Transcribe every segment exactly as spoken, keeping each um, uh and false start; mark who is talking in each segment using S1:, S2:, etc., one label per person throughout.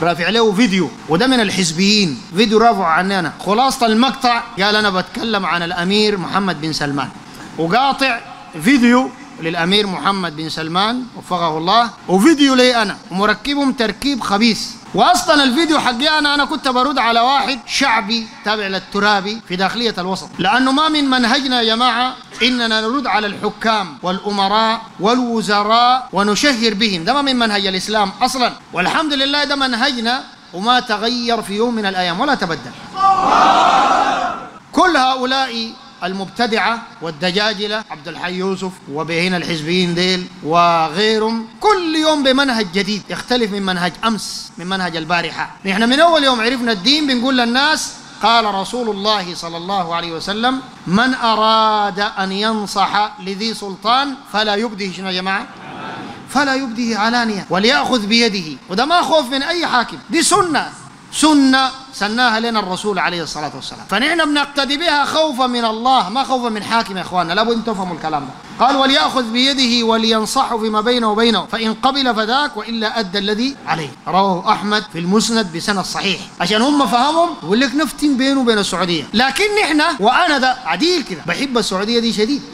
S1: رافع له فيديو، وده من الحزبيين، فيديو رافعه عني أنا. خلاصة المقطع قال أنا بتكلم عن الأمير محمد بن سلمان، وقاطع فيديو للأمير محمد بن سلمان وفقه الله وفيديو لي أنا، ومركبهم تركيب خبيث. واصلا الفيديو حقي انا انا كنت برد على واحد شعبي تابع للترابي في داخليه الوسط، لانه ما من منهجنا يا جماعه اننا نرد على الحكام والامراء والوزراء ونشهر بهم، ده ما من منهج الاسلام اصلا، والحمد لله ده منهجنا وما تغير في يوم من الايام ولا تبدل. كل هؤلاء المبتدعة والدجاجلة عبد الحي يوسف وبهنا الحزبيين ديل وغيرهم كل يوم بمنهج جديد يختلف من منهج أمس، من منهج البارحة. نحن من أول يوم عرفنا الدين بنقول للناس قال رسول الله صلى الله عليه وسلم من أراد أن ينصح لذي سلطان فلا يبده شنو يا جماعة؟ فلا يبده علانية وليأخذ بيده. وده ما خوف من أي حاكم، دي سنة سنة سناها لنا الرسول عليه الصلاة والسلام، فنحن بنقتدي بها خوفا من الله ما خوفا من حاكم. يا إخواننا لابد أن تفهموا الكلام ده. قال وليأخذ بيده ولينصحه فيما بينه وبينه فإن قبل فذاك وإلا أدى الذي عليه. رواه أحمد في المسند بسند صحيح. عشان هم فهمهم يقول لك نفتن بينه وبين السعودية، لكن نحن وأنا ده عديل كده بحب السعودية دي شديد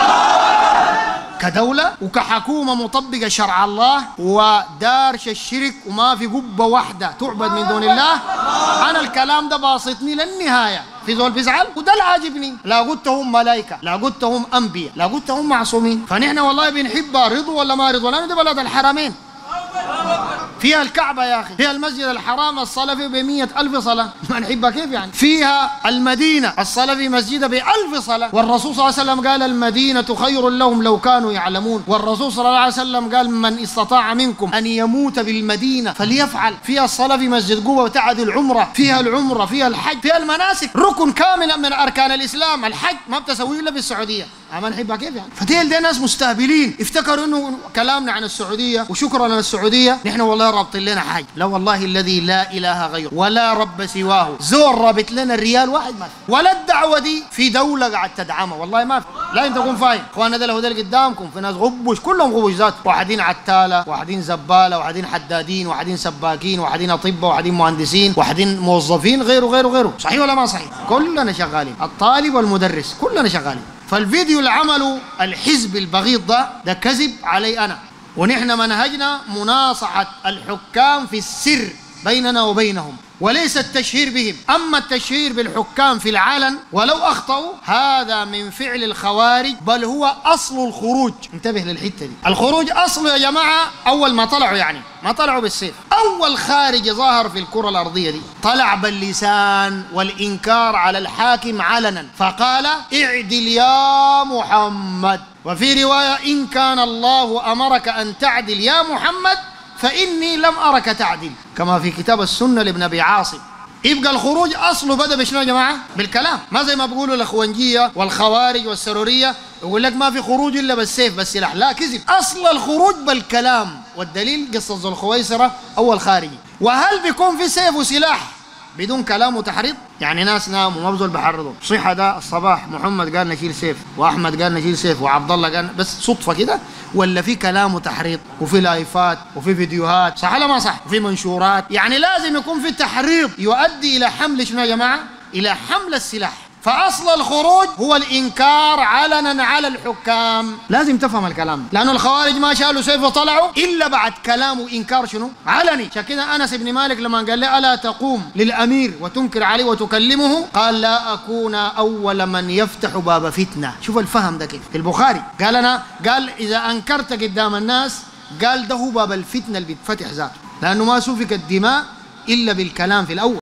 S1: كدولة وكحكومة مطبقة شرع الله ودارش الشرك وما في قبة واحدة تعبد من دون الله. أنا الكلام ده باسطني للنهاية، في زول بيزعل وده اللي عاجبني. لا قلت هم ملائكة، لا قلت هم أنبياء، لا قلت هم معصومين. فنحن والله بنحبها رضوا ولا ما رضوا، لأنه دي بلد الحرمين، فيها الكعبة يا أخي، فيها المسجد الحرام الصلاة فيه بمية ألف صلاة، ما نحبها كيف يعني؟ فيها المدينة الصلاة في مسجدها بألف صلاة، والرسول صلى الله عليه وسلم قال المدينة خير لهم لو كانوا يعلمون، والرسول صلى الله عليه وسلم قال من استطاع منكم أن يموت بالمدينة فليفعل. فيها الصلاة في مسجد قبة وتعدل العمرة، فيها العمرة، فيها الحج، فيها المناسك، ركن كامل من أركان الإسلام. الحج ما بتسويه إلا في السعودية، ما نحبها كيف يعني؟ فتيل دي ناس مستهبلين افتكروا انه كلامنا عن السعوديه وشكرا للسعوديه نحن والله رابطين لنا حاجه. لا والله الذي لا اله غيره ولا رب سواه، زور رابط لنا الريال واحد ما في، ولا الدعوه دي في دوله قاعد تدعمها والله ما في. لا انت تكون فاهم اخواننا ده اللي قدامكم في ناس غبوش كلهم غبوش ذات، واحدين عتاله، واحدين زباله، واحدين حدادين، واحدين سباكين، واحدين اطباء، واحدين مهندسين، واحدين موظفين، غيره غيره غيره. صحيح ولا ما صحيح؟ كلنا شغالين، الطالب والمدرس كلنا شغالين. فالفيديو اللي عمله الحزب البغيض ده ده كذب علي أنا، ونحن منهجنا مناصحة الحكام في السر بيننا وبينهم وليس التشهير بهم. أما التشهير بالحكام في العلن ولو أخطأوا هذا من فعل الخوارج، بل هو أصل الخروج. انتبه للحتة دي، الخروج أصله يا جماعة أول ما طلعوا، يعني ما طلعوا بالسيف، أول خارج ظاهر في الكرة الأرضية دي طلع باللسان والإنكار على الحاكم علنا، فقال اعدل يا محمد، وفي رواية إن كان الله أمرك أن تعدل يا محمد فإني لم أرك تعدل، كما في كتاب السنة لابن أبي عاصم. يبقى الخروج أصله بدأ بشنو يا جماعة؟ بالكلام، ما زي ما بيقولوا الأخوانجية والخوارج والسرورية يقول لك ما في خروج إلا بالسيف بالسلاح، لا كذب، أصل الخروج بالكلام، والدليل قصة ذو الخويصرة أول خارجي. وهل بيكون في سيف وسلاح بدون كلام وتحريض؟ يعني ناس ناموا ما بزول بحرضوا، صحة ده الصباح محمد قال نشيل سيف وأحمد قال نشيل سيف وعبد الله قال، بس صدفة كده ولا في كلام وتحريض وفي لايفات وفي فيديوهات، صح ولا ما صح؟ وفي منشورات، يعني لازم يكون في تحريض يؤدي إلى حمل شنو يا جماعة؟ إلى حمل السلاح. فأصل الخروج هو الإنكار علنا على الحكام، لازم تفهم الكلام، لأنه الخوارج ما شالوا سيف وطلعوا إلا بعد كلام وإنكار شنو؟ علني. عشان كده أنس بن مالك لما قال له ألا تقوم للأمير وتنكر عليه وتكلمه، قال لا أكون أول من يفتح باب فتنة. شوف الفهم ده كيف في البخاري، قال أنا قال إذا أنكرت قدام الناس قال ده هو باب الفتنة اللي بيتفتح ذاته، لأنه ما سفك الدماء إلا بالكلام في الأول.